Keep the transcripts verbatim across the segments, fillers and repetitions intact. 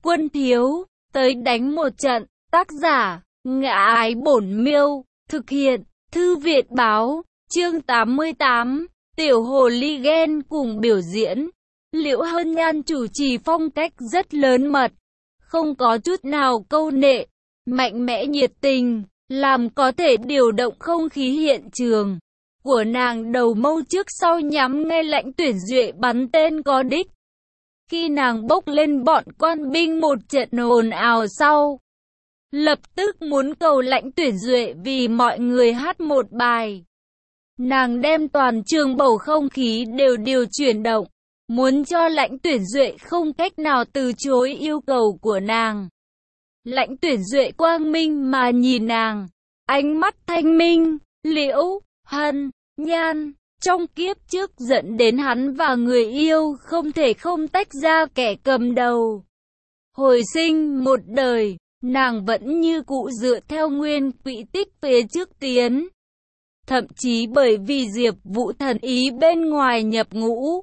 Quân thiếu, tới đánh một trận. Tác giả, Ngã Ái Bổn Miêu. Thực hiện, Thư Viện Báo. Chương tám mươi tám. Tiểu hồ ly ghen cùng biểu diễn. Liễu Hân Nhan chủ trì phong cách rất lớn mật, không có chút nào câu nệ, mạnh mẽ nhiệt tình, làm có thể điều động không khí hiện trường của nàng. Đầu mâu trước sau nhắm ngay Lãnh Tuyển Duệ bắn tên có đích. Khi nàng bốc lên bọn quan binh một trận ồn ào sau, lập tức muốn cầu Lãnh Tuyển Duệ vì mọi người hát một bài. Nàng đem toàn trường bầu không khí đều điều chuyển động, muốn cho Lãnh Tuyển Duệ không cách nào từ chối yêu cầu của nàng. Lãnh Tuyển Duệ quang minh mà nhìn nàng, ánh mắt thanh minh. Liễu Hân Nhan trong kiếp trước dẫn đến hắn và người yêu không thể không tách ra kẻ cầm đầu. Hồi sinh một đời, nàng vẫn như cũ dựa theo nguyên quỹ tích phía trước tiến. Thậm chí bởi vì Diệp Vũ Thần ý bên ngoài nhập ngũ,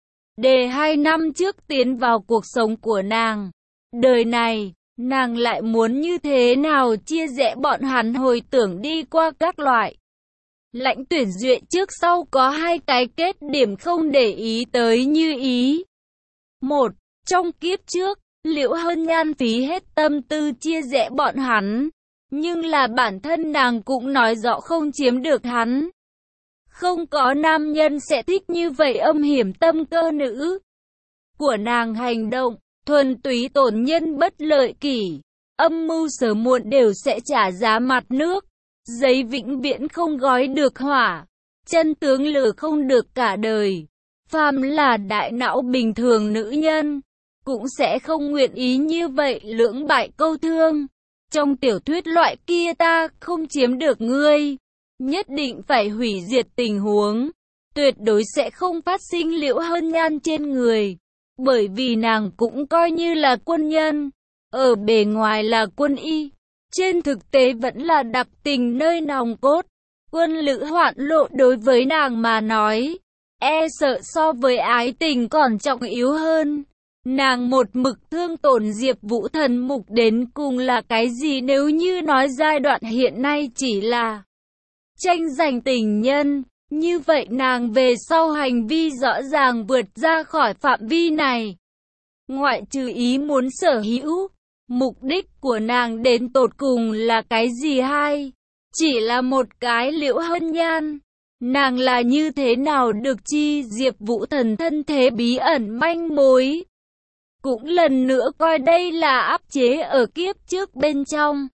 để hai năm trước tiến vào cuộc sống của nàng. Đời này, nàng lại muốn như thế nào chia rẽ bọn hắn. Hồi tưởng đi qua các loại Lãnh Tuyển Duệ trước sau có hai cái kết điểm không để ý tới như ý. Một, trong kiếp trước, Liễu Hân Nhan phí hết tâm tư chia rẽ bọn hắn, nhưng là bản thân nàng cũng nói rõ không chiếm được hắn. Không có nam nhân sẽ thích như vậy âm hiểm tâm cơ nữ của nàng hành động, thuần túy tổn nhân bất lợi kỷ. Âm mưu sớm muộn đều sẽ trả giá mặt nước. Giấy vĩnh viễn không gói được hỏa, chân tướng lừa không được cả đời. Phàm là đại não bình thường nữ nhân, cũng sẽ không nguyện ý như vậy lưỡng bại câu thương. Trong tiểu thuyết loại kia ta không chiếm được ngươi, nhất định phải hủy diệt tình huống, tuyệt đối sẽ không phát sinh Liễu Hân Nhan trên người. Bởi vì nàng cũng coi như là quân nhân, ở bề ngoài là quân y, trên thực tế vẫn là đặc tình nơi nòng cốt. Quân lữ hoạn lộ đối với nàng mà nói, e sợ so với ái tình còn trọng yếu hơn. Nàng một mực thương tổn Diệp Vũ Thần mục đến cùng là cái gì? Nếu như nói giai đoạn hiện nay chỉ là tranh giành tình nhân, như vậy nàng về sau hành vi rõ ràng vượt ra khỏi phạm vi này. Ngoại trừ ý muốn sở hữu, mục đích của nàng đến tột cùng là cái gì? Hay chỉ là một cái Liễu Hân Nhan? Nàng là như thế nào được chi Diệp Vũ Thần thân thế bí ẩn manh mối? Cũng lần nữa coi đây là áp chế ở kiếp trước bên trong.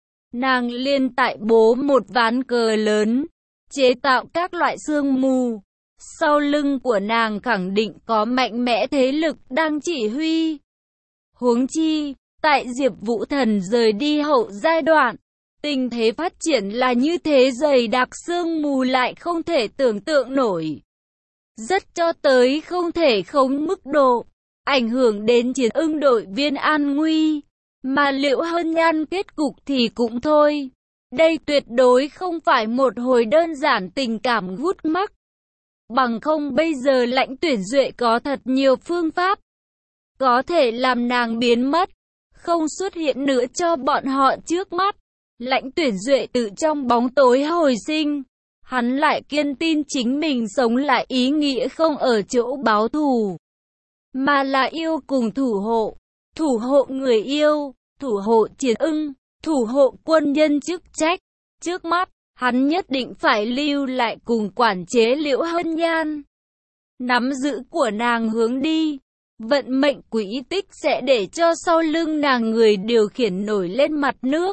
Nàng liên tại bố một ván cờ lớn, chế tạo các loại sương mù. Sau lưng của nàng khẳng định có mạnh mẽ thế lực đang chỉ huy. Huống chi, tại Diệp Vũ Thần rời đi hậu giai đoạn, tình thế phát triển là như thế dày đặc, sương mù lại không thể tưởng tượng nổi. Rất cho tới không thể khống mức độ, ảnh hưởng đến Chiến Ưng đội viên an nguy. Mà Liễu Hân Nhan kết cục thì cũng thôi. Đây tuyệt đối không phải một hồi đơn giản tình cảm gút mắc. Bằng không bây giờ Lãnh Tuyển Duệ có thật nhiều phương pháp có thể làm nàng biến mất, không xuất hiện nữa cho bọn họ trước mắt. Lãnh Tuyển Duệ tự trong bóng tối hồi sinh, hắn lại kiên tin chính mình sống lại, ý nghĩa không ở chỗ báo thù, mà là yêu cùng thủ hộ. Thủ hộ người yêu, thủ hộ Chiến Ưng, thủ hộ quân nhân chức trách. Trước mắt, hắn nhất định phải lưu lại cùng quản chế Liễu Hân Nhan, nắm giữ của nàng hướng đi. Vận mệnh quỹ tích sẽ để cho sau lưng nàng người điều khiển nổi lên mặt nước.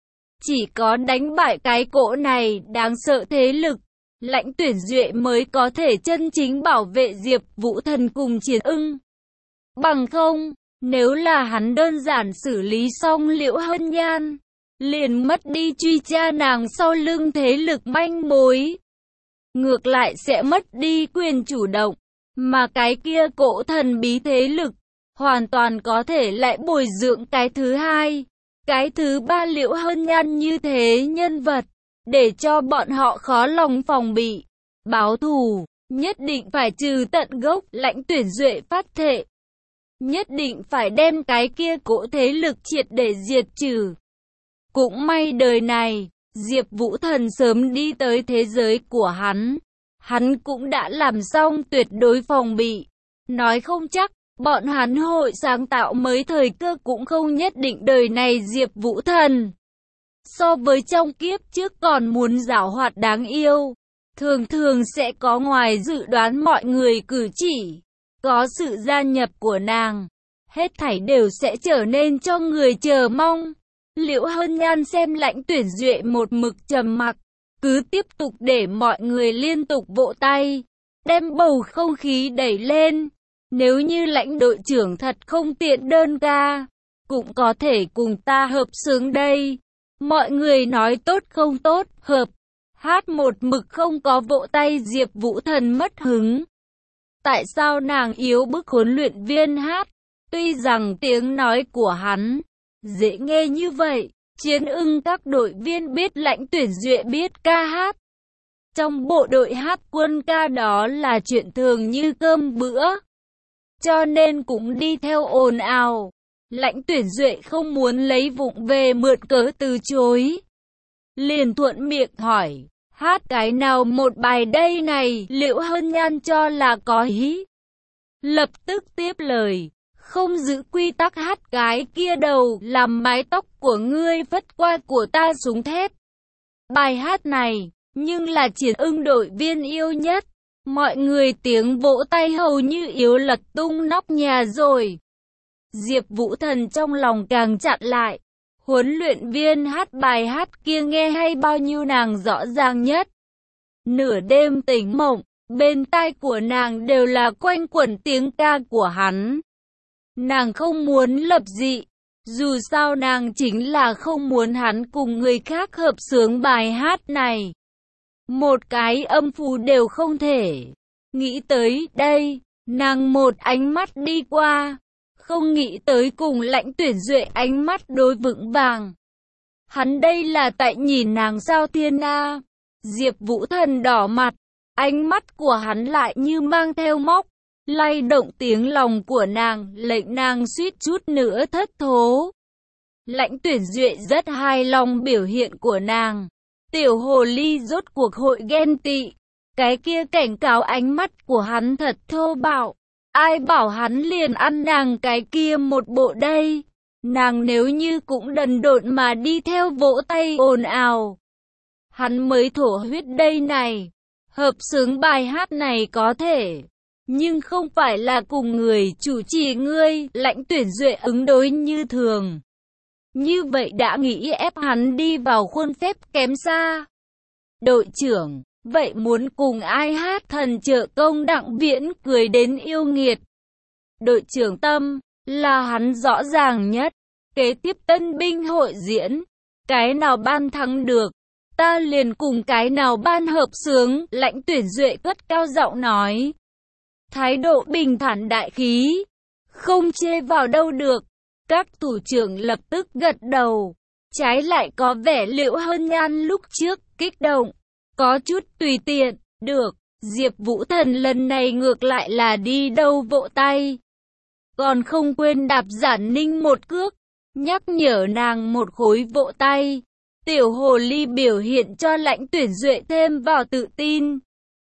Chỉ có đánh bại cái cỗ này đáng sợ thế lực, Lãnh Tuyển Duệ mới có thể chân chính bảo vệ Diệp Vũ Thần cùng Chiến Ưng. Bằng không, nếu là hắn đơn giản xử lý xong Liễu Hân Nhan, liền mất đi truy tra nàng sau lưng thế lực manh mối, ngược lại sẽ mất đi quyền chủ động. Mà cái kia cỗ thần bí thế lực, hoàn toàn có thể lại bồi dưỡng cái thứ hai, cái thứ ba Liễu Hân Nhan như thế nhân vật, để cho bọn họ khó lòng phòng bị. Báo thù, nhất định phải trừ tận gốc. Lãnh Tuyển Duệ phát thệ. nhất định phải đem cái kia cỗ thế lực triệt để diệt trừ. Cũng may đời này, Diệp Vũ Thần sớm đi tới thế giới của hắn. Hắn cũng đã làm xong tuyệt đối phòng bị. Nói không chắc, bọn hắn hội sáng tạo mới thời cơ cũng không nhất định. Đời này Diệp Vũ Thần so với trong kiếp trước còn muốn giảo hoạt đáng yêu. Thường thường sẽ có ngoài dự đoán mọi người cử chỉ. Có sự gia nhập của nàng, hết thảy đều sẽ trở nên cho người chờ mong. Liễu Hân Nhan xem Lãnh Tuyển Duệ một mực trầm mặc, cứ tiếp tục để mọi người liên tục vỗ tay, đem bầu không khí đẩy lên. Nếu như Lãnh đội trưởng thật không tiện đơn ca, cũng có thể cùng ta hợp xướng đây. Mọi người nói tốt không tốt, hợp. Hát một mực không có vỗ tay. Diệp Vũ Thần mất hứng. Tại sao nàng yếu bức huấn luyện viên hát? Tuy rằng tiếng nói của hắn dễ nghe như vậy, Chiến Ưng các đội viên biết Lãnh Tuyển Duệ biết ca hát. Trong bộ đội hát quân ca đó là chuyện thường như cơm bữa, cho nên cũng đi theo ồn ào. Lãnh Tuyển Duệ không muốn lấy vụng về mượn cớ từ chối, liền thuận miệng hỏi, hát cái nào một bài đây này? Liễu Hân Nhan cho là có ý, lập tức tiếp lời, không giữ quy tắc hát cái kia đầu, làm mái tóc của ngươi phất qua của ta súng thép. Bài hát này, nhưng là Chiến Ưng đội viên yêu nhất. Mọi người tiếng vỗ tay hầu như yếu lật tung nóc nhà rồi. Diệp Vũ Thần trong lòng càng chặn lại. Huấn luyện viên hát bài hát kia nghe hay bao nhiêu nàng rõ ràng nhất. Nửa đêm tỉnh mộng, bên tai của nàng đều là quanh quẩn tiếng ca của hắn. Nàng không muốn lập dị, dù sao nàng chính là không muốn hắn cùng người khác hợp xướng bài hát này. Một cái âm符đều không thể. Nghĩ tới đây, nàng một ánh mắt đi qua, không nghĩ tới cùng Lãnh Tuyển Duệ ánh mắt đối vững vàng. Hắn đây là tại nhìn nàng sao thiên a? Diệp Vũ Thần đỏ mặt, ánh mắt của hắn lại như mang theo móc, lay động tiếng lòng của nàng, lệnh nàng suýt chút nữa thất thố. Lãnh Tuyển Duệ rất hài lòng biểu hiện của nàng. Tiểu hồ ly rốt cuộc hội ghen tị. Cái kia cảnh cáo ánh mắt của hắn thật thô bạo. Ai bảo hắn liền ăn nàng cái kia một bộ đây. Nàng nếu như cũng đần độn mà đi theo vỗ tay ồn ào, hắn mới thổ huyết đây này. Hợp xướng bài hát này có thể, nhưng không phải là cùng người chủ trì ngươi. Lãnh Tuyển Duệ ứng đối như thường. Như vậy đã nghĩ ép hắn đi vào khuôn phép kém xa. Đội trưởng, vậy muốn cùng ai hát? Thần trợ công Đặng Viễn cười đến yêu nghiệt. Đội trưởng Tâm, là hắn rõ ràng nhất. Kế tiếp tân binh hội diễn, cái nào ban thắng được, ta liền cùng cái nào ban hợp xướng. Lãnh Tuyển Duệ cất cao giọng nói. Thái độ bình thản đại khí, không chê vào đâu được. Các thủ trưởng lập tức gật đầu. Trái lại có vẻ Liễu Hân Nhan lúc trước kích động, có chút tùy tiện. Được, Diệp Vũ Thần lần này ngược lại là đi đâu vỗ tay, còn không quên đạp Giản Ninh một cước, nhắc nhở nàng một khối vỗ tay. Tiểu hồ ly biểu hiện cho Lãnh Tuyển Duệ thêm vào tự tin.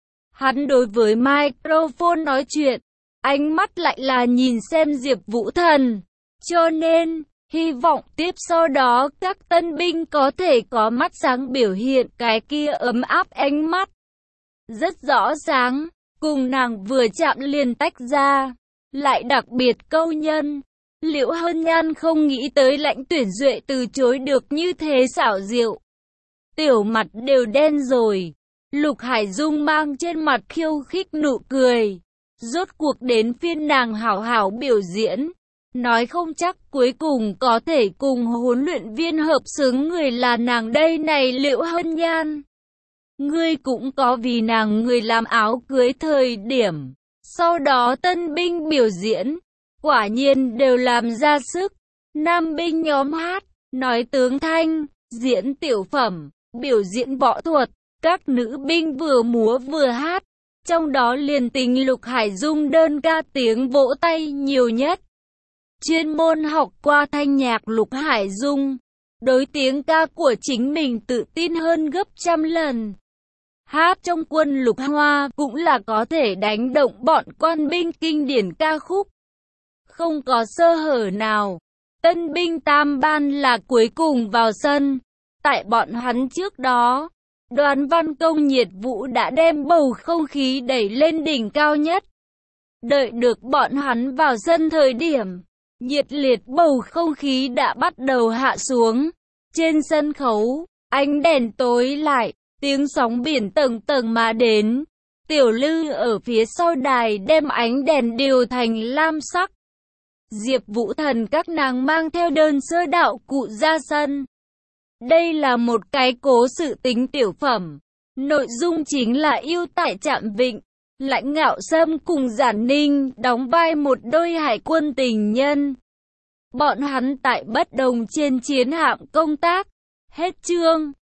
Hắn đối với microphone nói chuyện, ánh mắt lại là nhìn xem Diệp Vũ Thần. Cho nên, hy vọng tiếp sau đó các tân binh có thể có mắt sáng biểu hiện cái kia ấm áp ánh mắt. Rất rõ sáng, cùng nàng vừa chạm liền tách ra, lại đặc biệt câu nhân. Liễu Hân Nhan không nghĩ tới Lãnh Tuyển Duệ từ chối được như thế xảo diệu. Tiểu mặt đều đen rồi. Lục Hải Dung mang trên mặt khiêu khích nụ cười. Rốt cuộc đến phiên nàng hảo hảo biểu diễn. Nói không chắc cuối cùng có thể cùng huấn luyện viên hợp xướng người là nàng đây này. Liễu Hân Nhan, ngươi cũng có vì nàng người làm áo cưới thời điểm. Sau đó tân binh biểu diễn, quả nhiên đều làm ra sức. Nam binh nhóm hát, nói tướng thanh, diễn tiểu phẩm, biểu diễn võ thuật. Các nữ binh vừa múa vừa hát. Trong đó liền tình Lục Hải Dung đơn ca tiếng vỗ tay nhiều nhất. chuyên môn học qua thanh nhạc Lục Hải Dung. Đối tiếng ca của chính mình tự tin hơn gấp trăm lần. Hát trong quân Lục Hoa cũng là có thể đánh động bọn quan binh kinh điển ca khúc. Không có sơ hở nào. Tân binh tam ban là cuối cùng vào sân. Tại bọn hắn trước đó, Đoàn Văn Công nhiệt vũ đã đem bầu không khí đẩy lên đỉnh cao nhất. Đợi được bọn hắn vào sân thời điểm, nhiệt liệt bầu không khí đã bắt đầu hạ xuống. Trên sân khấu, ánh đèn tối lại, tiếng sóng biển tầng tầng mà đến. Tiểu Lư ở phía sau đài đem ánh đèn điều thành lam sắc. Diệp Vũ Thần các nàng mang theo đơn sơ đạo cụ ra sân. Đây là một cái cố sự tính tiểu phẩm. Nội dung chính là yêu tại Trạm Vịnh, Lãnh Ngạo Sâm cùng Giản Ninh đóng vai một đôi hải quân tình nhân. Bọn hắn tại bất đồng trên chiến hạm công tác. Hết chương.